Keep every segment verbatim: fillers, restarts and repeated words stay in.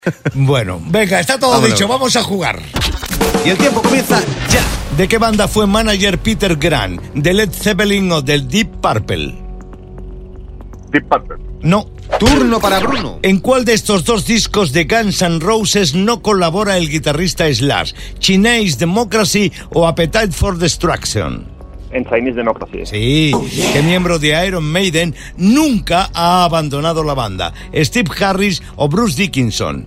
Bueno, venga, está todo Vámonos. dicho, vamos a jugar. Y el tiempo comienza ya. ¿De qué banda fue manager Peter Grant? ¿De Led Zeppelin o del Deep Purple? Deep Purple. No. Turno para Bruno. ¿En cuál de estos dos discos de Guns N' Roses no colabora el guitarrista Slash? ¿Chinese Democracy o Appetite for Destruction? En Chinese Democracy. Sí. ¿Qué miembro de Iron Maiden nunca ha abandonado la banda? ¿Steve Harris o Bruce Dickinson?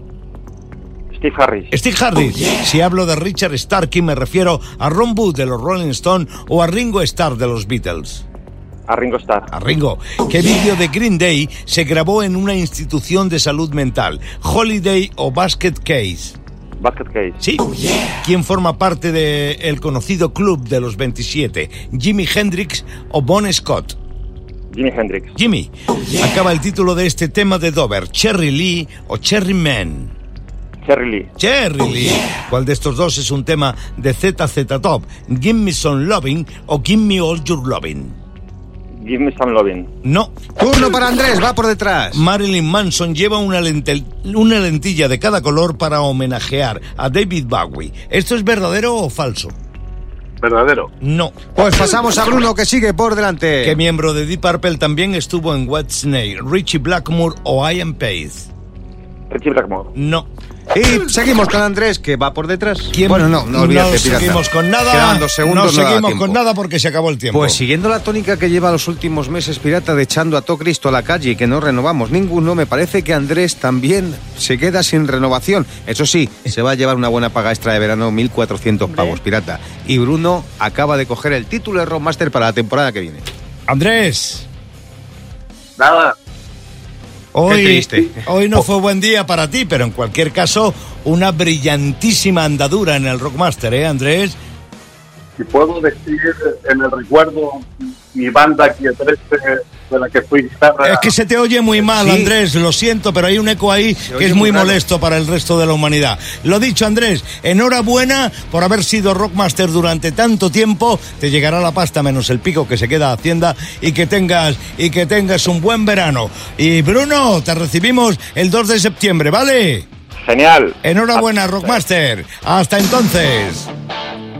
Steve Harris. Steve Harris. Si hablo de Richard Starkey me refiero a Ron Wood de los Rolling Stones o a Ringo Starr de los Beatles. A Ringo Starr. A Ringo. ¿Qué vídeo de Green Day se grabó en una institución de salud mental? ¿Holiday o Basket Case? Basket Case. Sí. ¿Quién forma parte del conocido Club de los veintisiete? ¿Jimi Hendrix o Bon Scott? Jimi Hendrix. Jimmy. Acaba el título de este tema de Dover. ¿Cherry Lee o Cherry Man? Cherry Lee. Cherry Lee. ¿Cuál de estos dos es un tema de Z Z Top? ¿Give Me Some Loving o Give Me All Your Loving? Give Me Some Loving. No. Turno para Andrés, va por detrás. Marilyn Manson lleva una, lentel, una lentilla de cada color para homenajear a David Bowie. ¿Esto es verdadero o falso? Verdadero. No. Pues pasamos a Bruno, que sigue por delante. ¿Qué miembro de Deep Purple también estuvo en Whitesnake? ¿Richie Blackmore o Ian Pace? Richie Blackmore. No. Y seguimos con Andrés, que va por detrás. ¿Quién? Bueno, no, no olvídate, No pirata. seguimos con nada. Quedan dos segundos, no no seguimos da con nada porque se acabó el tiempo. Pues siguiendo la tónica que lleva los últimos meses, pirata, de echando a todo Cristo a la calle y que no renovamos ninguno, me parece que Andrés también se queda sin renovación. Eso sí, se va a llevar una buena paga extra de verano, mil cuatrocientos pavos, pirata. Y Bruno acaba de coger el título de Rockmaster para la temporada que viene. Andrés. Nada. Hoy, hoy no fue buen día para ti, pero en cualquier caso, una brillantísima andadura en el Rockmaster, ¿eh, Andrés? Si puedo decir en el recuerdo mi banda aquí trece de la que fui guitarra. Es que se te oye muy mal, sí. Andrés, lo siento, pero hay un eco ahí se que es muy, muy molesto para el resto de la humanidad. Lo dicho, Andrés, enhorabuena por haber sido Rockmaster durante tanto tiempo. Te llegará la pasta menos el pico que se queda a Hacienda y que tengas y que tengas un buen verano. Y Bruno, te recibimos el dos de septiembre, ¿vale? Genial. Enhorabuena, Rockmaster. Hasta entonces.